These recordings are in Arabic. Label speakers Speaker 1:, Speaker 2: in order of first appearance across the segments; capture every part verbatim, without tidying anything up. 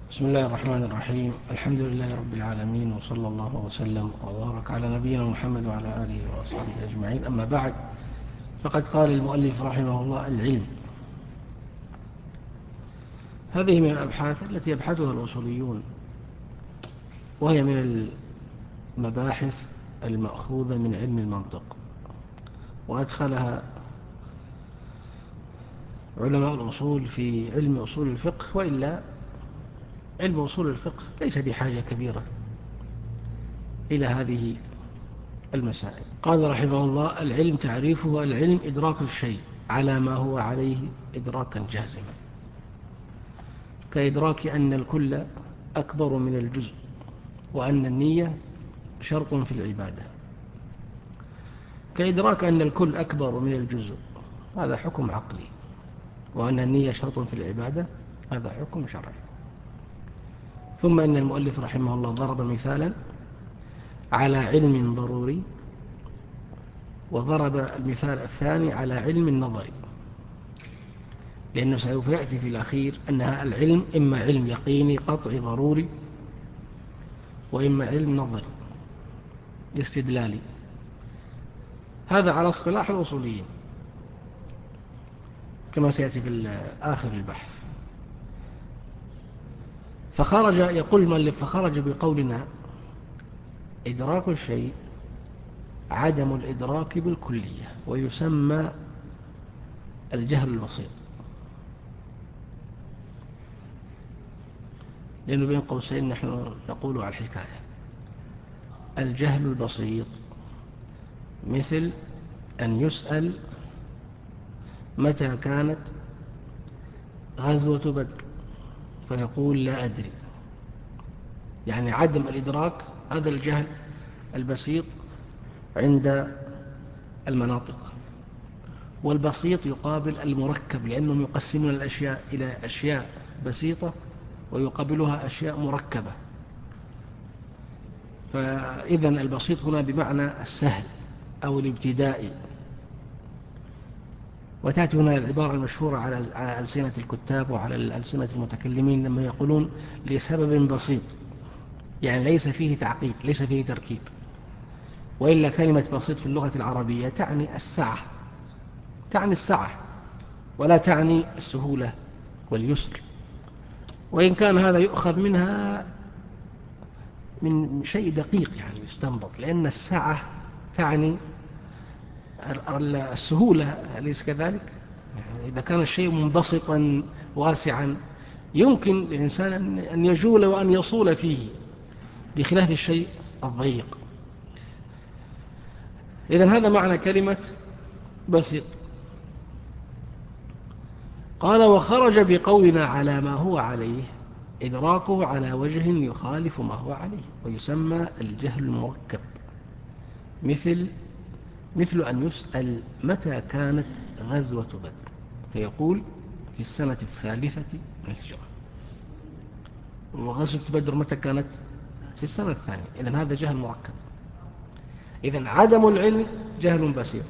Speaker 1: بسم الله الرحمن الرحيم. الحمد لله رب العالمين، وصلى الله وسلم وبارك على نبينا محمد وعلى آله وأصحابه أجمعين. أما بعد، فقد قال المؤلف رحمه الله: العلم. هذه من الأبحاث التي يبحثها الأصوليون، وهي من المباحث المأخوذة من علم المنطق، وأدخلها علماء الأصول في علم أصول الفقه، وإلا علم أصول الفقه ليس بحاجة كبيرة إلى هذه المسائل. قال رحمه الله: العلم تعريفه العلم إدراك الشيء على ما هو عليه إدراكا جازما، كإدراك أن الكل أكبر من الجزء، وأن النية شرط في العبادة. كإدراك أن الكل أكبر من الجزء، هذا حكم عقلي، وأن النية شرط في العبادة، هذا حكم شرعي. ثم إن المؤلف رحمه الله ضرب مثالا على علم ضروري، وضرب المثال الثاني على علم نظري، لأنه سوف يأتي في الأخير أنها العلم إما علم يقيني قطعي ضروري، وإما علم نظري استدلالي. هذا على اصطلاح الأصوليين كما سيأتي في آخر البحث. فخرج يقول المؤلف: فخرج بقولنا إدراك الشيء عدم الإدراك بالكلية، ويسمى الجهل البسيط. لأنه بين قوسين نحن نقول على الحكاية: الجهل البسيط مثل أن يسأل متى كانت غزوة بدر فيقول لا أدري، يعني عدم الإدراك. هذا الجهل البسيط عند المناطق، والبسيط يقابل المركب، لأنهم يقسمون الأشياء إلى أشياء بسيطة ويقابلها أشياء مركبة. فإذا البسيط هنا بمعنى السهل أو الابتدائي. وتأتي هنا العبارة المشهورة على ألسنة الكتاب وعلى ألسنة المتكلمين لما يقولون لسبب بسيط، يعني ليس فيه تعقيد، ليس فيه تركيب. وإلا كلمة بسيط في اللغة العربية تعني السعة، تعني السعة ولا تعني السهولة واليسر، وإن كان هذا يؤخذ منها من شيء دقيق يعني يستنبط، لأن السعة تعني السهولة، أليس كذلك؟ يعني إذا كان الشيء منبسطا واسعا يمكن للإنسان أن يجول وأن يصول فيه، بخلاف الشيء الضيق. إذن هذا معنى كلمة بسيط. قال: وخرج بقولنا على ما هو عليه إدراكه على وجه يخالف ما هو عليه، ويسمى الجهل المركب، مثل مثل أن يسأل متى كانت غزوة بدر فيقول في السنة الثالثة من الهجرة، وغزوة بدر متى كانت؟ في السنة الثانية. إذن هذا جهل مركب. إذن عدم العلم جهل بسيط،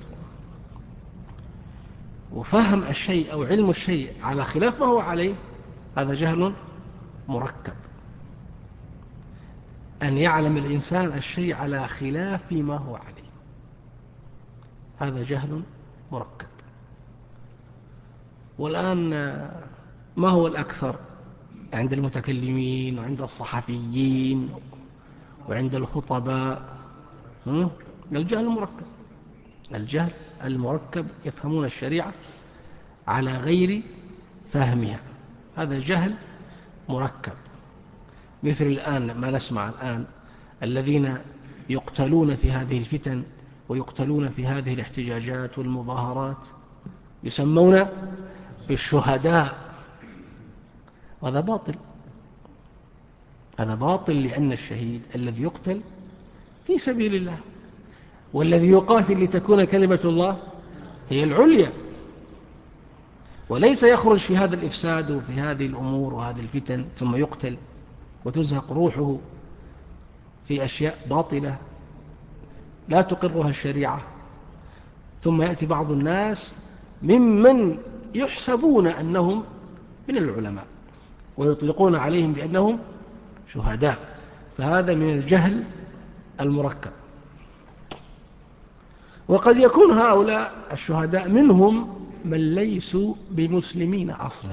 Speaker 1: وفهم الشيء أو علم الشيء على خلاف ما هو عليه هذا جهل مركب. أن يعلم الإنسان الشيء على خلاف ما هو عليه هذا جهل مركب. والآن ما هو الأكثر عند المتكلمين وعند الصحفيين وعند الخطباء؟ الجهل المركب. الجهل المركب، يفهمون الشريعة على غير فهمها، هذا جهل مركب. مثل الآن ما نسمع الآن الذين يقتلون في هذه الفتن ويقتلون في هذه الاحتجاجات والمظاهرات يسمون بالشهداء، وهذا باطل. هذا باطل، لأن الشهيد الذي يقتل في سبيل الله، والذي يقاتل لتكون كلمة الله هي العليا، وليس يخرج في هذا الإفساد وفي هذه الأمور وهذه الفتن ثم يقتل وتزهق روحه في أشياء باطلة لا تقرها الشريعة. ثم يأتي بعض الناس ممن يحسبون أنهم من العلماء ويطلقون عليهم بأنهم شهداء، فهذا من الجهل المركب. وقد يكون هؤلاء الشهداء منهم من ليسوا بمسلمين أصلا،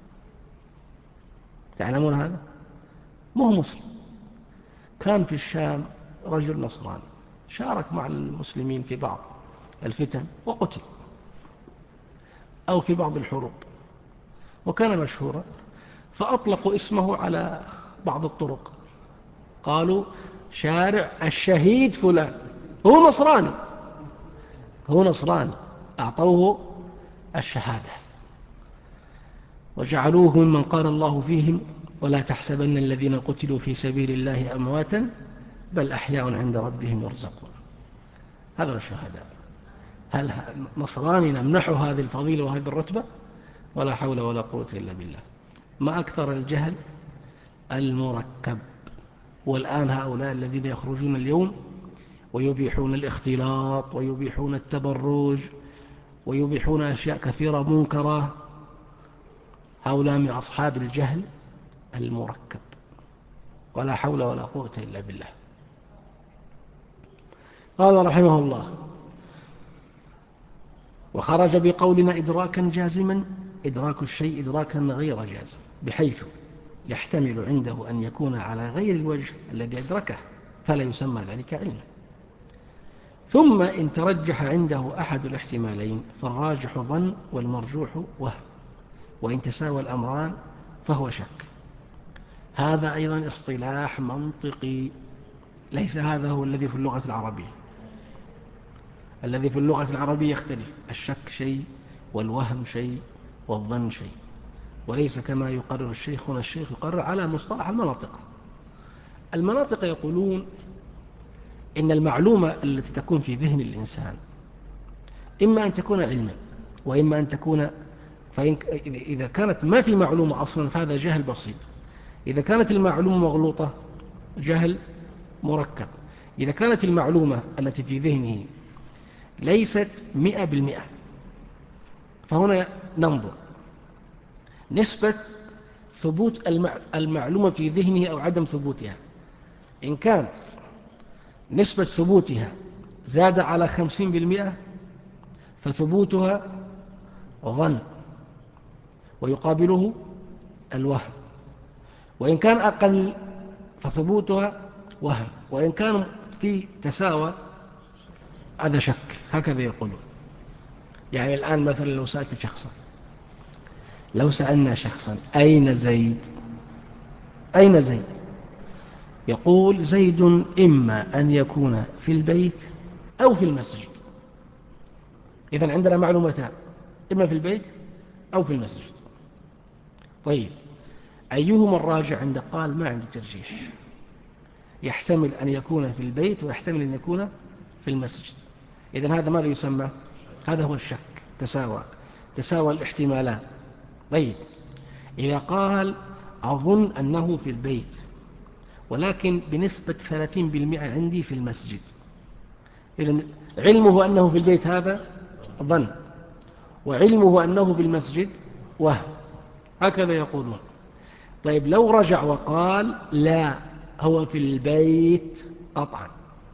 Speaker 1: تعلمون هذا؟ مو مسلم، كان في الشام رجل نصراني شارك مع المسلمين في بعض الفتن وقتل، أو في بعض الحروب، وكان مشهورا، فأطلقوا اسمه على بعض الطرق، قالوا شارع الشهيد فلان، هو نصراني، هو نصراني، أعطوه الشهادة وجعلوه ممن قال الله فيهم ولا تحسبن الذين قتلوا في سبيل الله أمواتا بل أحياء عند ربهم يرزقون. هذا الشهداء. هل نصراني نمنحه هذه الفضيلة وهذه الرتبة؟ ولا حول ولا قوة إلا بالله. ما أكثر الجهل المركب. والآن هؤلاء الذين يخرجون اليوم ويبيحون الاختلاط ويبيحون التبرج ويبيحون أشياء كثيرة منكرة، هؤلاء من أصحاب الجهل المركب، ولا حول ولا قوة إلا بالله. قال رحمه الله: وخرج بقولنا إدراكا جازما، إدراك الشيء إدراكا غير جازم، بحيث يحتمل عنده أن يكون على غير الوجه الذي أدركه فلا يسمى ذلك علما. ثم إن ترجح عنده أحد الاحتمالين فالراجح ظن والمرجوح وهم، وإن تساوى الأمران فهو شك. هذا أيضا اصطلاح منطقي، ليس هذا هو الذي في اللغة العربية. الذي في اللغة العربية يختلف، الشك شيء والوهم شيء والظن شيء، وليس كما يقرر الشيخ. هنا الشيخ يقرر على مصطلح المناطق. المناطق يقولون إن المعلومة التي تكون في ذهن الإنسان إما أن تكون علما وإما أن تكون، فإن إذا كانت ما في معلومة أصلا فهذا جهل بسيط، إذا كانت المعلومة مغلوطة جهل مركب، إذا كانت المعلومة التي في ذهنه ليست مئة بالمئة فهنا ننظر نسبة ثبوت المعلومة في ذهنه أو عدم ثبوتها. إن كان نسبة ثبوتها زاد على خمسين بالمئة فثبوتها ظن ويقابله الوهم، وإن كان أقل فثبوتها وهم، وإن كان في تساوى هذا شك. هكذا يقولون. يعني الآن مثلا لو سألت شخصا لو سألنا شخصا أين زيد؟ أين زيد؟ يقول زيد إما أن يكون في البيت أو في المسجد. إذن عندنا معلومتان، إما في البيت أو في المسجد. طيب أيهما الراجع؟ عند قال ما عندي ترجيح، يحتمل أن يكون في البيت ويحتمل أن يكون في المسجد. إذن هذا ماذا يسمى؟ هذا هو الشك، تساوى تساوى الاحتمالان. طيب إذا قال أظن أنه في البيت ولكن بنسبة ثلاثين بالمئة عندي في المسجد، إذن علمه أنه في البيت هذا ظن، وعلمه أنه في المسجد وهم. هكذا يقولون. طيب لو رجع وقال لا هو في البيت قطعا،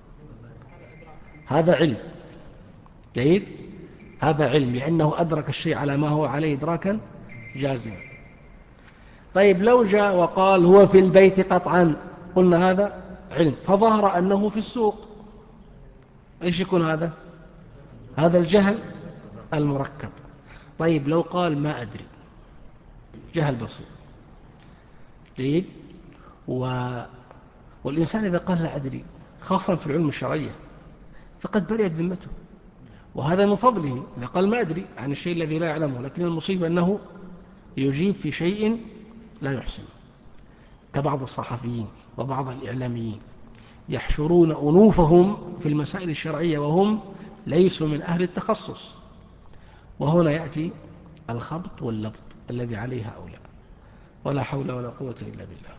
Speaker 1: هذا علم جيد، هذا علم لأنه أدرك الشيء على ما هو عليه إدراكا جازما. طيب لو جاء وقال هو في البيت قطعا، قلنا هذا علم، فظهر أنه في السوق، إيش يكون هذا؟ هذا الجهل المركب. طيب لو قال ما أدري، جهل بسيط جيد. و... والإنسان إذا قال لا أدري خاصة في العلم الشرعية فقد برئت ذمته، وهذا من فضله. إذا قال ما أدري عن الشيء الذي لا يعلمه، لكن المصيبة أنه يجيب في شيء لا يحسن، كبعض الصحفيين وبعض الإعلاميين يحشرون أنوفهم في المسائل الشرعية وهم ليسوا من أهل التخصص، وهنا يأتي الخبط واللبط الذي عليه هؤلاء، ولا حول ولا قوة إلا بالله.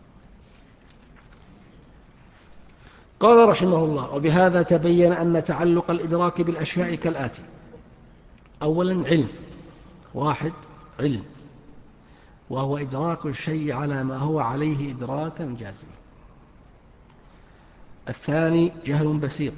Speaker 1: قال رحمه الله: وبهذا تبين أن تعلق الإدراك بالأشياء كالآتي: أولا علم، واحد علم، وهو إدراك الشيء على ما هو عليه إدراكا جازما. الثاني جهل بسيط،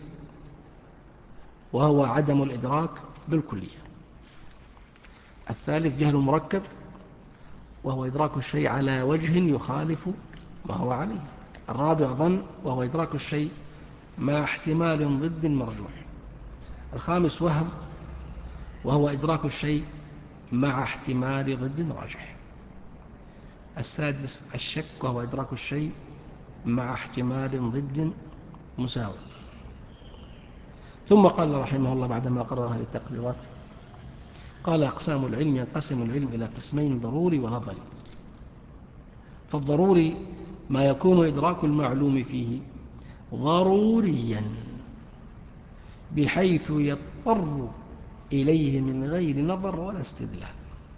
Speaker 1: وهو عدم الإدراك بالكلية. الثالث جهل مركب، وهو إدراك الشيء على وجه يخالف ما هو عليه. الرابع ظن، وهو إدراك الشيء مع احتمال ضد مرجوح. الخامس وهم، وهو إدراك الشيء مع احتمال ضد راجح. السادس الشك، وهو إدراك الشيء مع احتمال ضد مساوي. ثم قال رحمه الله بعدما قرر هذه التقريرات، قال: أقسام العلم: ينقسم العلم إلى قسمين، ضروري ونظري. فالضروري ما يكون إدراك المعلوم فيه ضروريا بحيث يضطر إليه من غير نظر ولا استدلال،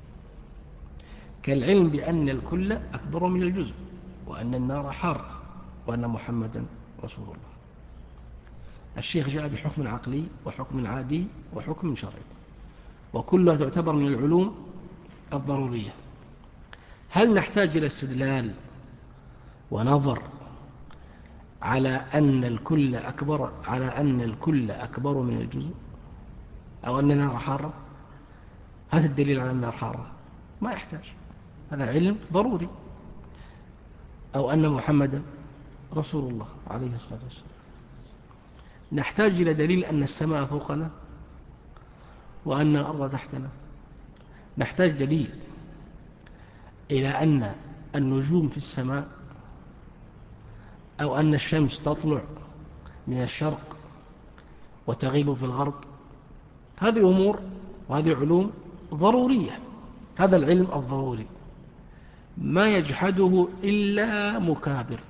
Speaker 1: كالعلم بأن الكل أكبر من الجزء، وأن النار حارة، وأن محمدا رسول الله. الشيخ جاء بحكم عقلي وحكم عادي وحكم شرعي، وكلها تعتبر من العلوم الضرورية. هل نحتاج إلى استدلال ونظر على أن الكل أكبر على أن الكل أكبر من الجزء، أو أن النار حارة؟ هذا الدليل على النار حارة ما يحتاج، هذا علم ضروري. أو أن محمدا رسول الله عليه الصلاة والسلام. نحتاج إلى دليل أن السماء فوقنا وأن الأرض تحتنا. نحتاج دليل إلى أن النجوم في السماء، أو أن الشمس تطلع من الشرق وتغيب في الغرب. هذه أمور وهذه علوم ضرورية. هذا العلم الضروري ما يجحده إلا مكابر.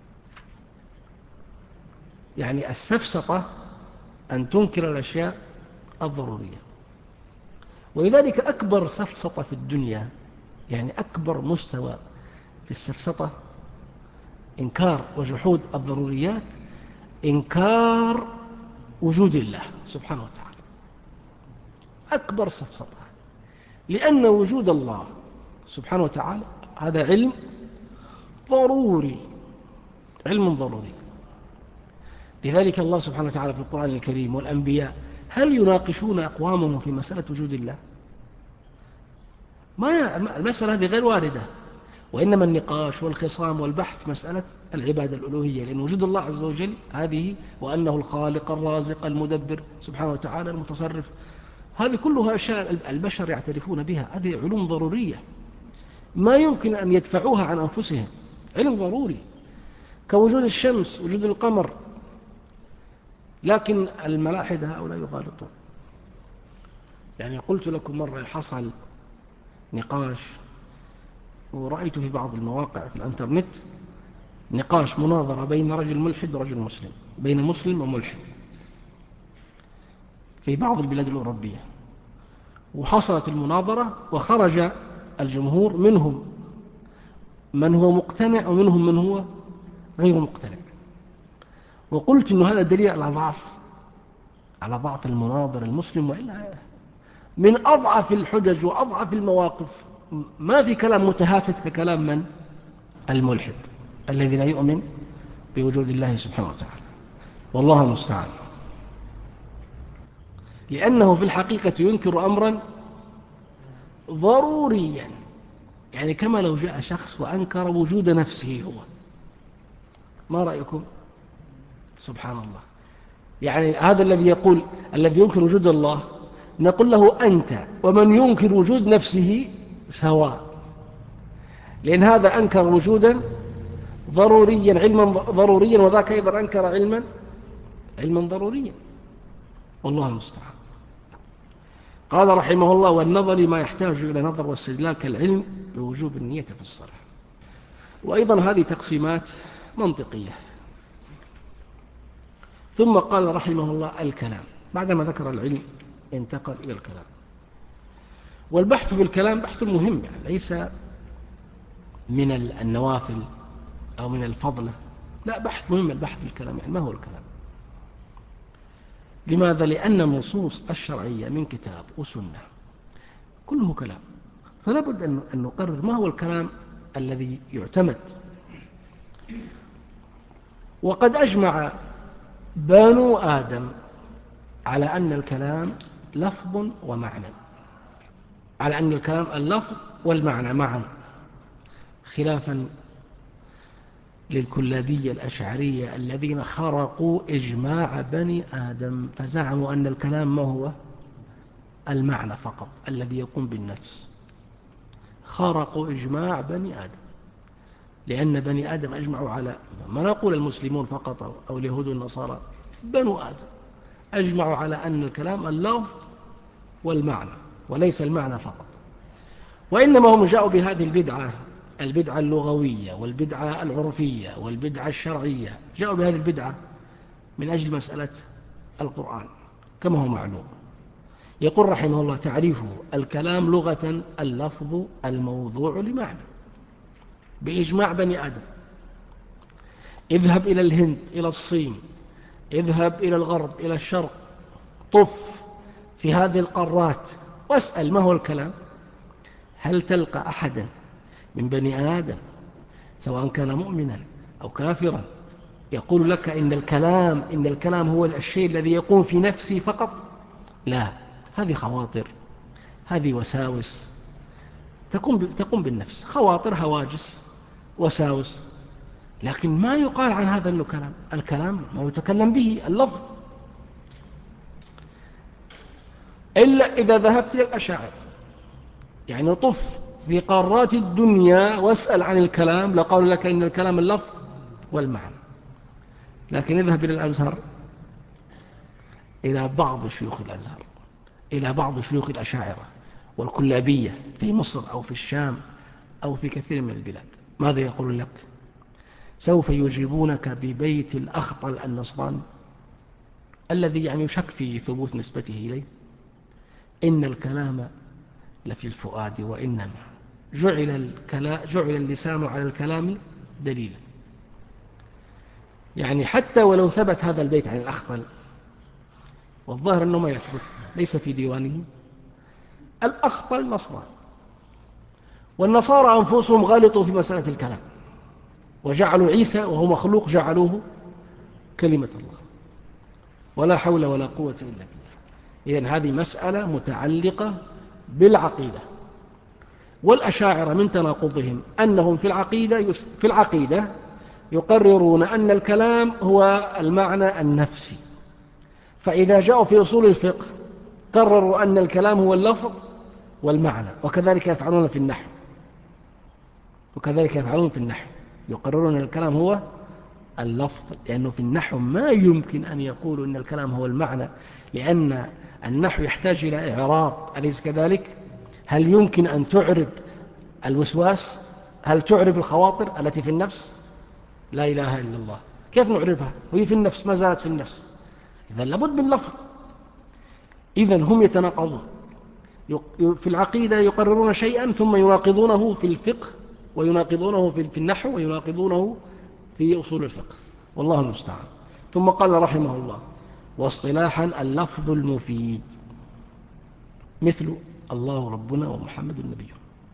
Speaker 1: يعني السفسطة أن تنكر الأشياء الضرورية. ولذلك أكبر سفسطة في الدنيا، يعني أكبر مستوى في السفسطة، إنكار وجحود الضروريات، إنكار وجود الله سبحانه وتعالى. أكبر سفسطة، لأن وجود الله سبحانه وتعالى هذا علم ضروري، علم ضروري. لذلك الله سبحانه وتعالى في القرآن الكريم والأنبياء هل يناقشون أقوامهم في مسألة وجود الله؟ ما المسألة هذه غير واردة، وإنما النقاش والخصام والبحث مسألة العبادة الألوهية، لأن وجود الله عز وجل هذه، وأنه الخالق الرازق المدبر سبحانه وتعالى المتصرف، هذه كلها أشياء البشر يعترفون بها. هذه علوم ضرورية ما يمكن أن يدفعوها عن أنفسهم، علم ضروري كوجود الشمس وجود القمر. لكن الملاحدة هؤلاء يغالطون. يعني قلت لكم مرة حصل نقاش، ورأيت في بعض المواقع في الانترنت نقاش مناظرة بين رجل ملحد ورجل مسلم، بين مسلم وملحد في بعض البلاد الأوروبية. وحصلت المناظرة وخرج الجمهور، منهم من هو مقتنع ومنهم من هو غير مقتنع. وقلت إنه هذا دليل على ضعف على ضعف المناظر المسلم، وإلا من أضعف الحجج وأضعف المواقف. ما في كلام متهافت ككلام من؟ الملحد الذي لا يؤمن بوجود الله سبحانه وتعالى، والله المستعان. لأنه في الحقيقة ينكر أمرا ضروريا، يعني كما لو جاء شخص وأنكر وجود نفسه هو. ما رأيكم؟ سبحان الله. يعني هذا الذي يقول الذي ينكر وجود الله، نقول له أنت ومن ينكر وجود نفسه سواء، لأن هذا أنكر وجودا ضروريا، علما ضروريا، وذاك أيضا أنكر علما علما ضروريا، والله المستعان. قال رحمه الله: والنظر ما يحتاج إلى نظر واستدلال، كالعلم بوجوب النية في الصلاة. وأيضا هذه تقسيمات منطقية. ثم قال رحمه الله: الكلام. بعدما ذكر العلم انتقل إلى الكلام. والبحث في الكلام بحث مهم، يعني ليس من النوافل أو من الفضلة، لا، بحث مهم البحث في الكلام. يعني ما هو الكلام؟ لماذا؟ لأن النصوص الشرعية من كتاب وسنة كله كلام. فلا بد أن نقرر ما هو الكلام الذي يعتمد. وقد أجمع بنو آدم على أن الكلام لفظ ومعنى، على أن الكلام اللفظ والمعنى معا، خلافا للكلابية الأشعرية الذين خرقوا إجماع بني آدم فزعموا أن الكلام ما هو المعنى فقط الذي يقوم بالنفس. خرقوا إجماع بني آدم، لأن بني آدم أجمعوا على، ما نقول المسلمون فقط أو اليهود والنصارى، بنو آدم أجمعوا على أن الكلام اللفظ والمعنى وليس المعنى فقط. وإنما هم جاءوا بهذه البدعة، البدعة اللغوية والبدعة العرفية والبدعة الشرعية، جاءوا بهذه البدعة من أجل مسألة القرآن كما هو معلوم. يقول رحمه الله تعريفه: الكلام لغة اللفظ الموضوع لمعنى بإجماع بني آدم. اذهب إلى الهند، إلى الصين، اذهب إلى الغرب، إلى الشرق، طف في هذه القارات واسأل ما هو الكلام، هل تلقى أحدا من بني آدم سواء كان مؤمنا أو كافرا يقول لك إن الكلام إن الكلام هو الشيء الذي يقوم في نفسي فقط؟ لا، هذه خواطر، هذه وساوس تقوم تقوم بالنفس، خواطر، هواجس، وساوس، لكن ما يقال عن هذا أنه كلام. الكلام ما يتكلم به اللفظ، إلا إذا ذهبت إلى الأشاعرة. يعني طف في قارات الدنيا واسأل عن الكلام لقالوا لك إن الكلام اللفظ والمعنى. لكن اذهب إلى الأزهر، إلى بعض شيوخ الأزهر، إلى بعض شيوخ الأشاعرة والكلابية في مصر أو في الشام أو في كثير من البلاد، ماذا يقول لك؟ سوف يجيبونك ببيت الأخطل النصراني الذي يعني يشك في ثبوت نسبته إليه: إن الكلام لفي الفؤاد، وإنما جعل, الكلا جعل اللسان على الكلام دليلا. يعني حتى ولو ثبت هذا البيت عن الأخطل، والظاهر أنه ما يثبت، ليس في ديوانه، الأخطل نصراني، والنصارى أنفسهم غلطوا في مسألة الكلام وجعلوا عيسى وهو مخلوق جعلوه كلمة الله، ولا حول ولا قوة إلا بالله. إذن هذه مسألة متعلقة بالعقيدة. والأشاعرة من تناقضهم أنهم في العقيدة في العقيدة يقررون أن الكلام هو المعنى النفسي، فإذا جاءوا في أصول الفقه قرروا أن الكلام هو اللفظ والمعنى، وكذلك يفعلون في النحو وكذلك يفعلون في النحو يقررون أن الكلام هو اللفظ، لأنه في النحو ما يمكن أن يقولوا أن الكلام هو المعنى، لأن النحو يحتاج إلى إعراب، أليس كذلك؟ هل يمكن أن تعرب الوسواس؟ هل تعرب الخواطر التي في النفس؟ لا إله إلا الله، كيف نعربها وهي في النفس، ما زالت في النفس؟ إذن لابد من لفظ. إذن هم يتناقضون، في العقيدة يقررون شيئا ثم يناقضونه في الفقه، ويناقضونه في النحو، ويناقضونه في أصول الفقه، والله المستعان. ثم قال رحمه الله: واصطلاحا اللفظ المفيد مثل الله ربنا ومحمد النبي.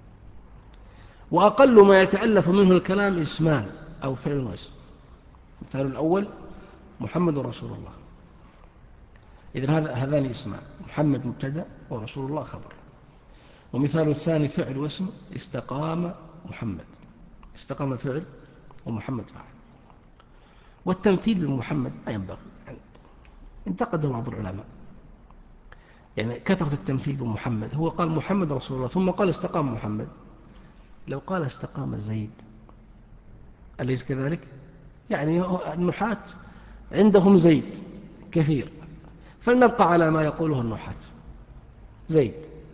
Speaker 1: وأقل ما يتألف منه الكلام اسمان أو فعل واسم. مثال الأول محمد رسول الله، إذن هذا هذان اسمان، محمد مبتدأ ورسول الله خبر. ومثال الثاني فعل واسم، استقام محمد، استقام فعل ومحمد فاعل. والتمثيل بمحمد لا ينبغي، يعني انتقده بعض العلماء، يعني كثرة التمثيل بمحمد. هو قال محمد رسول الله ثم قال استقام محمد، لو قال استقام زيد أليس كذلك؟ يعني النحاة عندهم زيد كثير، فلنبقى على ما يقوله النحاة زيد.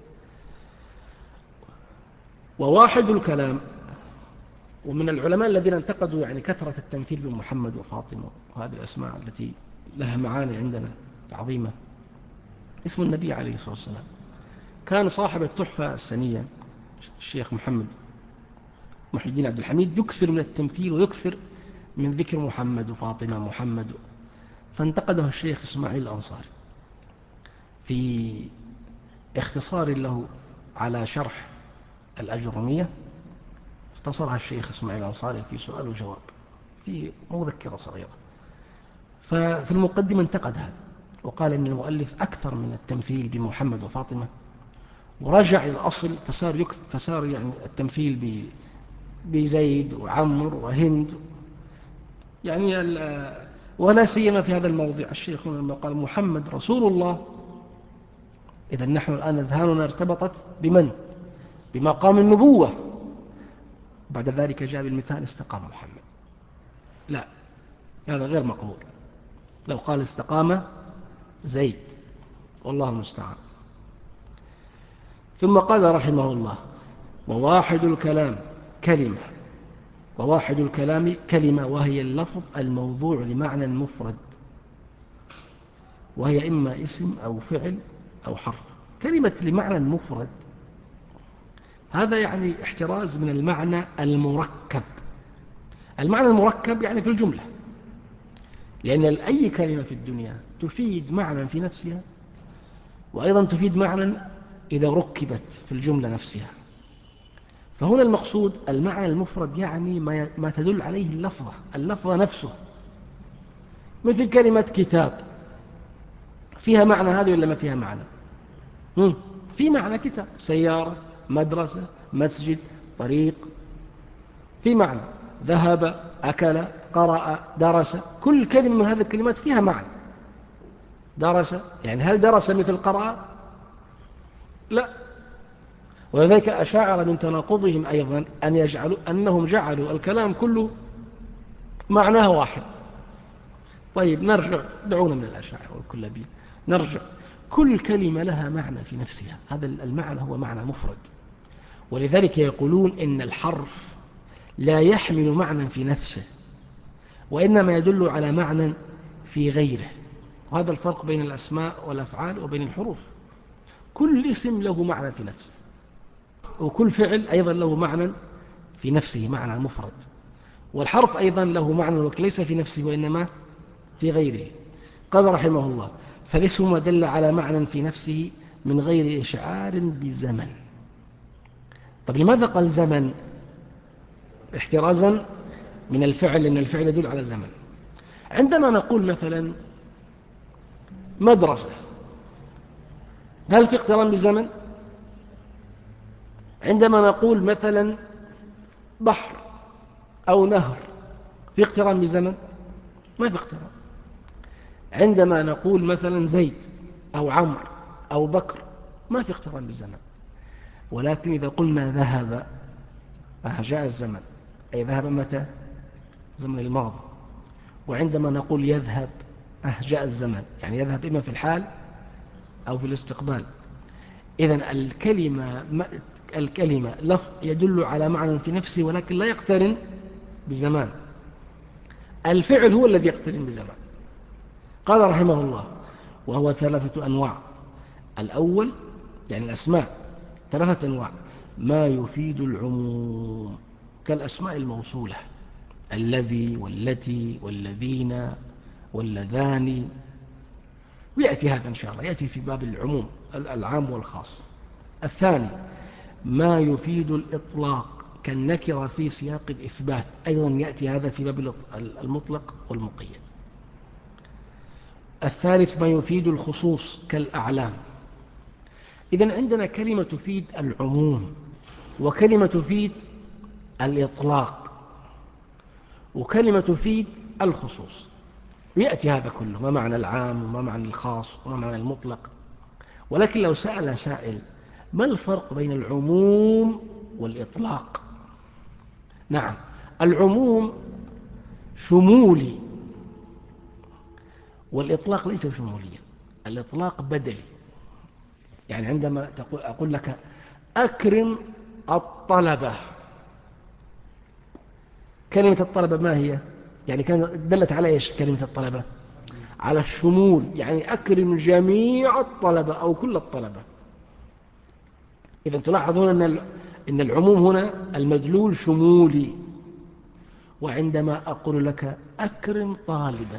Speaker 1: وواحد الكلام، ومن العلماء الذين انتقدوا يعني كثرة التمثيل بمحمد وفاطمة وهذه الأسماء التي لها معاني عندنا عظيمة، اسم النبي عليه الصلاة والسلام. كان صاحب التحفة السنية الشيخ محمد محي الدين عبد الحميد يكثر من التمثيل ويكثر من ذكر محمد وفاطمة محمد، فانتقده الشيخ إسماعيل الأنصاري في اختصار له على شرح الأجرمية، اختصرها الشيخ إسماعيل الأنصاري في سؤال وجواب في مذكرة صغيرة. ففي المقدمة انتقد هذا وقال إن المؤلف أكثر من التمثيل بمحمد وفاطمة، ورجع إلى الأصل فصار, يكت... فصار يعني التمثيل ب... بزيد وعمر وهند يعني ال... ولا سيما في هذا الموضع الشيخ لما قال محمد رسول الله، إذا نحن الآن أذهاننا ارتبطت بمن؟ بمقام النبوة. بعد ذلك جاء بالمثال استقام محمد، لا هذا غير مقبول. لو قال استقام زيد والله المستعان. ثم قال رحمه الله وواحد الكلام كلمة، وواحد الكلام كلمة وهي اللفظ الموضوع لمعنى مفرد، وهي إما اسم أو فعل أو حرف. كلمة لمعنى مفرد هذا يعني احتراز من المعنى المركب. المعنى المركب يعني في الجملة، لأن أي كلمة في الدنيا تفيد معنى في نفسها، وأيضا تفيد معنى إذا ركبت في الجملة نفسها. فهنا المقصود المعنى المفرد يعني ما تدل عليه اللفظة، اللفظة نفسه. مثل كلمة كتاب فيها معنى هذه ولا ما فيها معنى؟ هم. في معنى كتاب، سيارة، مدرسة، مسجد، طريق، في معنى. ذهب، أكل، قرأ، درس، كل كلمة من هذه الكلمات فيها معنى. درس يعني هل درس مثل قرأ؟ لا. ولذلك أشاعر من تناقضهم أيضا أن يجعلوا أنهم جعلوا الكلام كله معناه واحد. طيب نرجع، دعونا من الأشاعر والكلابين، نرجع. كل كلمة لها معنى في نفسها، هذا المعنى هو معنى مفرد. ولذلك يقولون إن الحرف لا يحمل معنى في نفسه، وإنما يدل على معنى في غيره. وهذا الفرق بين الأسماء والأفعال وبين الحروف. كل اسم له معنى في نفسه، وكل فعل أيضا له معنى في نفسه، معنى مفرد. والحرف أيضا له معنى ولكن ليس في نفسه وإنما في غيره. قال رحمه الله فالاسم ما دل على معنى في نفسه من غير إشعار بزمن. طب لماذا قال زمن؟ احترازا من الفعل، لأن الفعل يدل على زمن. عندما نقول مثلا مدرسة، هل في اقتران بزمن؟ عندما نقول مثلا بحر أو نهر، في اقتران بزمن؟ ما في اقتران. عندما نقول مثلا زيد أو عمر أو بكر، ما في اقتران بزمن. ولكن إذا قلنا ذهب، جاء الزمن، أي ذهب متى؟ زمن الماضي. وعندما نقول يذهب، جاء الزمن، يعني يذهب إما في الحال أو في الاستقبال. إذن الكلمة الكلمة لفظ يدل على معنى في نفسه ولكن لا يقترن بزمان. الفعل هو الذي يقترن بزمان. قال رحمه الله وهو ثلاثة أنواع. الأول يعني الأسماء ثلاثة أنواع: ما يفيد العموم كالأسماء الموصولة، الذي والتي والذين واللذان، ويأتي هذا إن شاء الله، يأتي في باب العموم العام والخاص. الثاني ما يفيد الإطلاق كالنكرة في سياق الإثبات، أيضا يأتي هذا في باب المطلق والمقيد. الثالث ما يفيد الخصوص كالأعلام. إذن عندنا كلمة تفيد العموم، وكلمة تفيد الإطلاق، وكلمة تفيد الخصوص. يأتي هذا كله، ما معنى العام وما معنى الخاص وما معنى المطلق. ولكن لو سأل سائل ما الفرق بين العموم والإطلاق؟ نعم، العموم شمولي والإطلاق ليس شموليا. الإطلاق بدلي. يعني عندما تقول أقول لك أكرم الطلبة، كلمة الطلبة ما هي؟ يعني كانت دلت على إيش كلمة الطلبة؟ على الشمول، يعني أكرم جميع الطلبة أو كل الطلبة. إذا تلاحظون أن إن العموم هنا المدلول شمولي. وعندما أقول لك أكرم طالبا،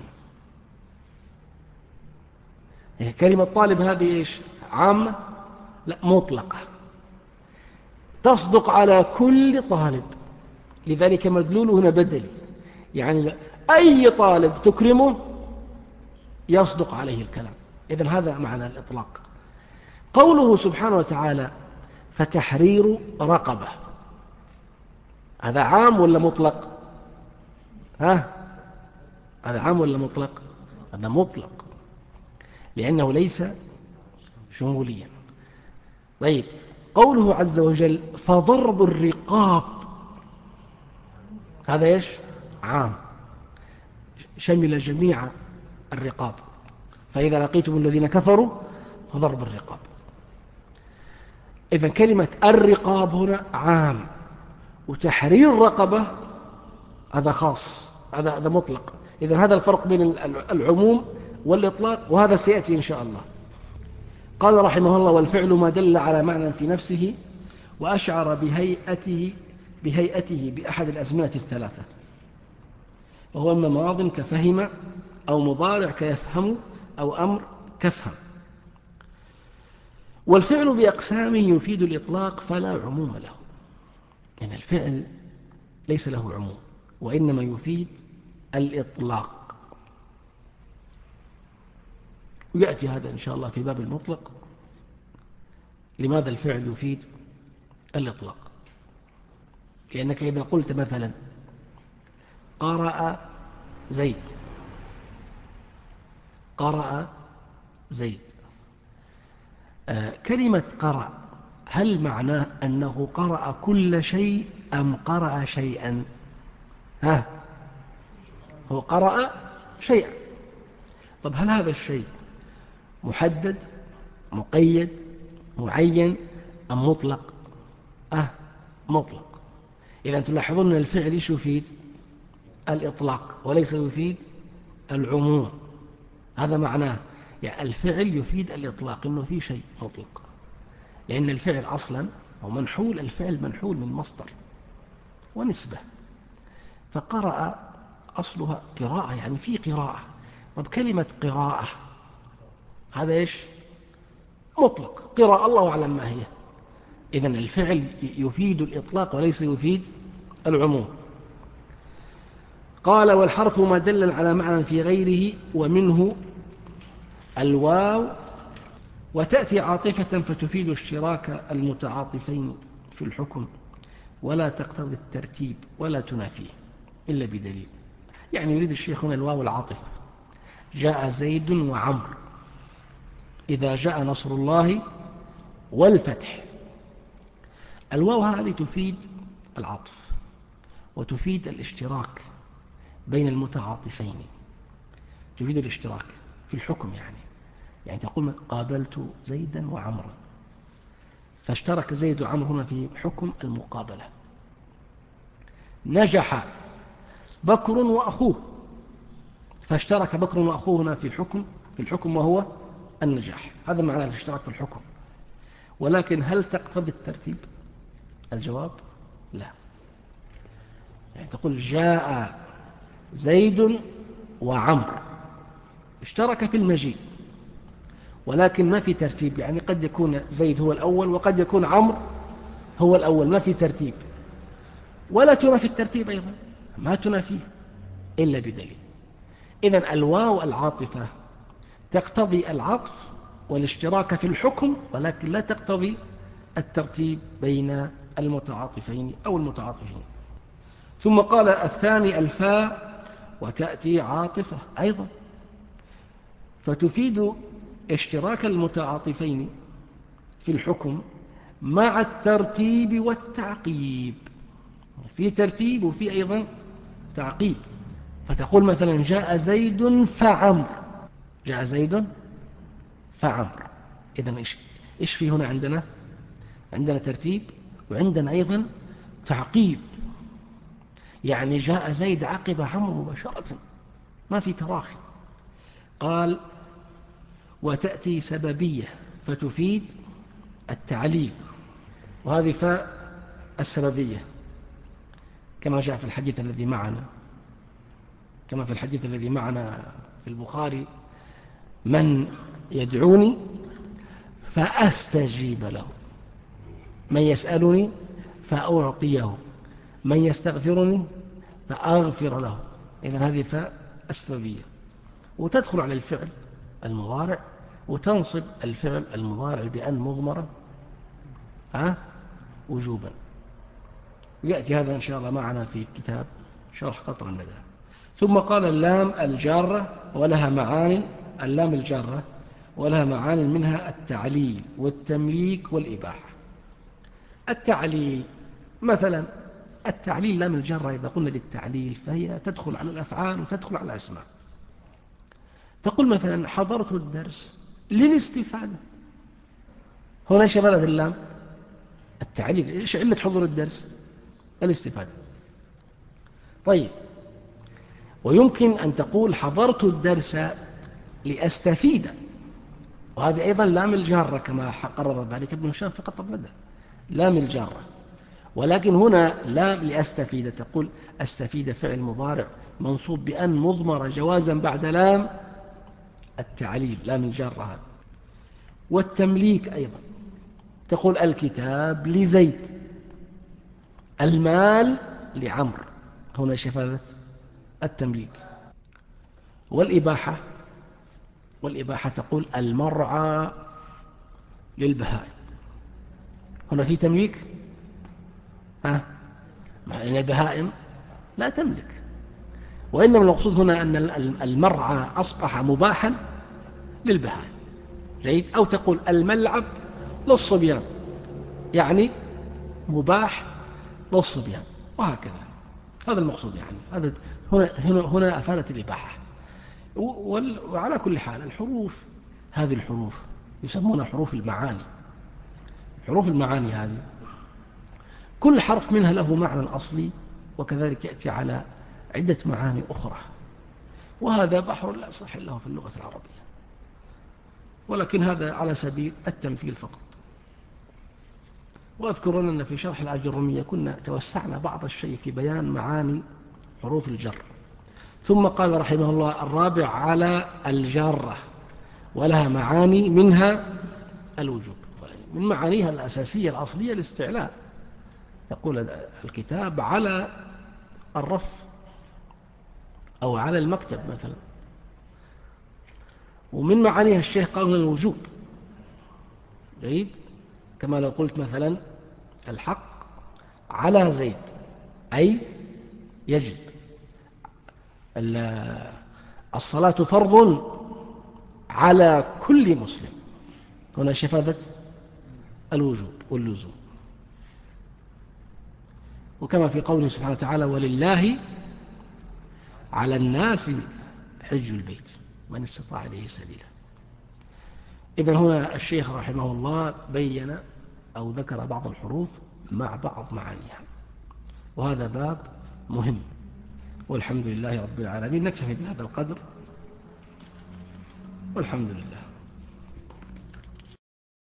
Speaker 1: كلمة طالب هذه إيش؟ عامة؟ لا، مطلقة. تصدق على كل طالب، لذلك مدلول هنا بدلي، يعني أي طالب تكرمه يصدق عليه الكلام. إذن هذا معنى الإطلاق. قوله سبحانه وتعالى فتحرير رقبة، هذا عام ولا مطلق؟ ها؟ هذا عام ولا مطلق؟ هذا مطلق، لأنه ليس شموليا. طيب، قوله عز وجل فضرب الرقاب، هذا إيش؟ عام، شمل جميع الرقاب. فإذا لقيتم الذين كفروا فضرب الرقاب. إذن كلمة الرقاب هنا عام، وتحرير الرقبة هذا خاص، هذا هذا مطلق. إذن هذا الفرق بين العموم والإطلاق، وهذا سيأتي إن شاء الله. قال رحمه الله والفعل ما دل على معنى في نفسه وأشعر بهيئته بهيئته بأحد الأزمنة الثلاثة، وهو أما ماض كفهم، أو مضارع كيفهم، أو أمر كفهم. والفعل بأقسامه يفيد الإطلاق فلا عموم له، يعني الفعل ليس له عموم وإنما يفيد الإطلاق، ويأتي هذا إن شاء الله في باب المطلق. لماذا الفعل يفيد الإطلاق؟ لأنك إذا قلت مثلا قرأ زيد، قرأ زيد، آه كلمة قرأ هل معناه أنه قرأ كل شيء أم قرأ شيئا؟ ها، هو قرأ شيئا. طب هل هذا الشيء محدد، مقيد، معين، أم مطلق؟ أه مطلق. إذا تلاحظون أن الفعل إيش يفيد؟ الإطلاق، وليس يفيد العموم. هذا معناه، يعني الفعل يفيد الإطلاق، إنه في شيء مطلق، لأن الفعل أصلا هو منحول، الفعل منحول من مصدر ونسبة. فقرأ أصلها قراءة، يعني في قراءة. طب كلمة قراءة هذا إيش؟ مطلق، قراءة الله أعلم ما هي. إذن الفعل يفيد الإطلاق وليس يفيد العموم. قال والحرف ما دل على معنى في غيره، ومنه الواو، وتأتي عاطفة فتفيد اشتراك المتعاطفين في الحكم، ولا تقتضي الترتيب ولا تنافيه إلا بدليل. يعني يريد الشيخ هنا الواو العاطفة، جاء زيد وعمر، إذا جاء نصر الله والفتح. الواو هذه تفيد العطف وتفيد الاشتراك بين المتعاطفين، تفيد الاشتراك في الحكم. يعني يعني تقول قابلت زيدا وعمرا، فاشترك زيد وعمر هنا في حكم المقابلة. نجح بكر وأخوه، فاشترك بكر وأخوه هنا في حكم في الحكم وهو النجاح. هذا معنى الاشتراك في الحكم. ولكن هل تقتضي الترتيب؟ الجواب لا. يعني تقول جاء زيد وعمر، اشترك في المجيء، ولكن ما في ترتيب. يعني قد يكون زيد هو الأول وقد يكون عمر هو الأول، ما في ترتيب. ولا تنافي الترتيب أيضا، ما تنافيه إلا بدليل. إذن الواو العاطفة تقتضي العطف والاشتراك في الحكم، ولكن لا تقتضي الترتيب بين المتعاطفين أو المتعاطفين. ثم قال الثاني الفاء، وتأتي عاطفة أيضا، فتفيد اشتراك المتعاطفين في الحكم مع الترتيب والتعقيب. في ترتيب وفي أيضا تعقيب. فتقول مثلا جاء زيد فعمر، جاء زيد فعمر. إذن إيش إيش في هنا عندنا؟ عندنا ترتيب وعندنا أيضا تعقيب. يعني جاء زيد عقب عمرو مباشرة، ما في تراخي. قال وتأتي سببية فتفيد التعليل، وهذه فاء السببية كما جاء في الحديث الذي معنا، كما في الحديث الذي معنا في البخاري: من يدعوني فأستجيب له، من يسألني فأعطيه، من يستغفرني فأغفر له. إذن هذه فاء السببية، وتدخل على الفعل المضارع وتنصب الفعل المضارع بأن مضمرة ها وجوبا. ويأتي هذا إن شاء الله معنا في كتاب شرح قطر الندى. ثم قال اللام الجارة ولها معان، اللام الجارة ولها معان منها التعليل والتمليك والإباحة. التعليل مثلا، التعليل لام الجارة إذا قلنا للتعليل فهي تدخل على الأفعال وتدخل على الأسماء. تقول مثلا حضرت الدرس للاستفادة، هنا ايش بلد اللام؟ التعليل. ايش علة حضور الدرس؟ الاستفادة. طيب، ويمكن أن تقول حضرت الدرس لأستفيد، وهذه أيضا لام الجارة كما قرر ذلك ابن هشام في قطر الندى، لام الجارة. ولكن هنا لام لأستفيد، تقول أستفيد فعل مضارع منصوب بأن مضمر جوازا بعد لام التعليل، لام الجارة هذا. والتمليك أيضا، تقول الكتاب لزيد، المال لعمر، هنا شفافة التمليك. والإباحة، والإباحة تقول المرعى للبهائم، هنا في تمليك ها، لأن البهائم لا تملك، وإنما المقصود هنا أن المرعى أصبح مباحا للبهائم. جيد. أو تقول الملعب للصبيان، يعني مباح للصبيان، وهكذا. هذا المقصود يعني، هذا هنا هنا هنا أفادت الإباحة. وعلى كل حال الحروف، هذه الحروف يسمونها حروف المعاني. حروف المعاني هذه كل حرف منها له معنى أصلي، وكذلك يأتي على عدة معاني أخرى، وهذا بحر لا صحيح له في اللغة العربية، ولكن هذا على سبيل التمثيل فقط. وأذكر أننا في شرح الآجرمية كنا توسعنا بعض الشيء في بيان معاني حروف الجر. ثم قال رحمه الله الرابع على الجارة ولها معاني منها الوجوب، من معانيها الأساسية الأصلية الاستعلاء، تقول الكتاب على الرف أو على المكتب مثلا. ومن معانيها الشيخ قال الوجوب، جيد، كما لو قلت مثلا الحق على زيد، أي يجب. الصلاة فرض على كل مسلم، هنا شفافة الوجوب واللزوم. وكما في قوله سبحانه وتعالى ولله على الناس حج البيت من استطاع إليه سبيلا. إذن هنا الشيخ رحمه الله بين أو ذكر بعض الحروف مع بعض معانيها، وهذا باب مهم. والحمد لله رب العالمين. نكتفي بهذا القدر والحمد لله.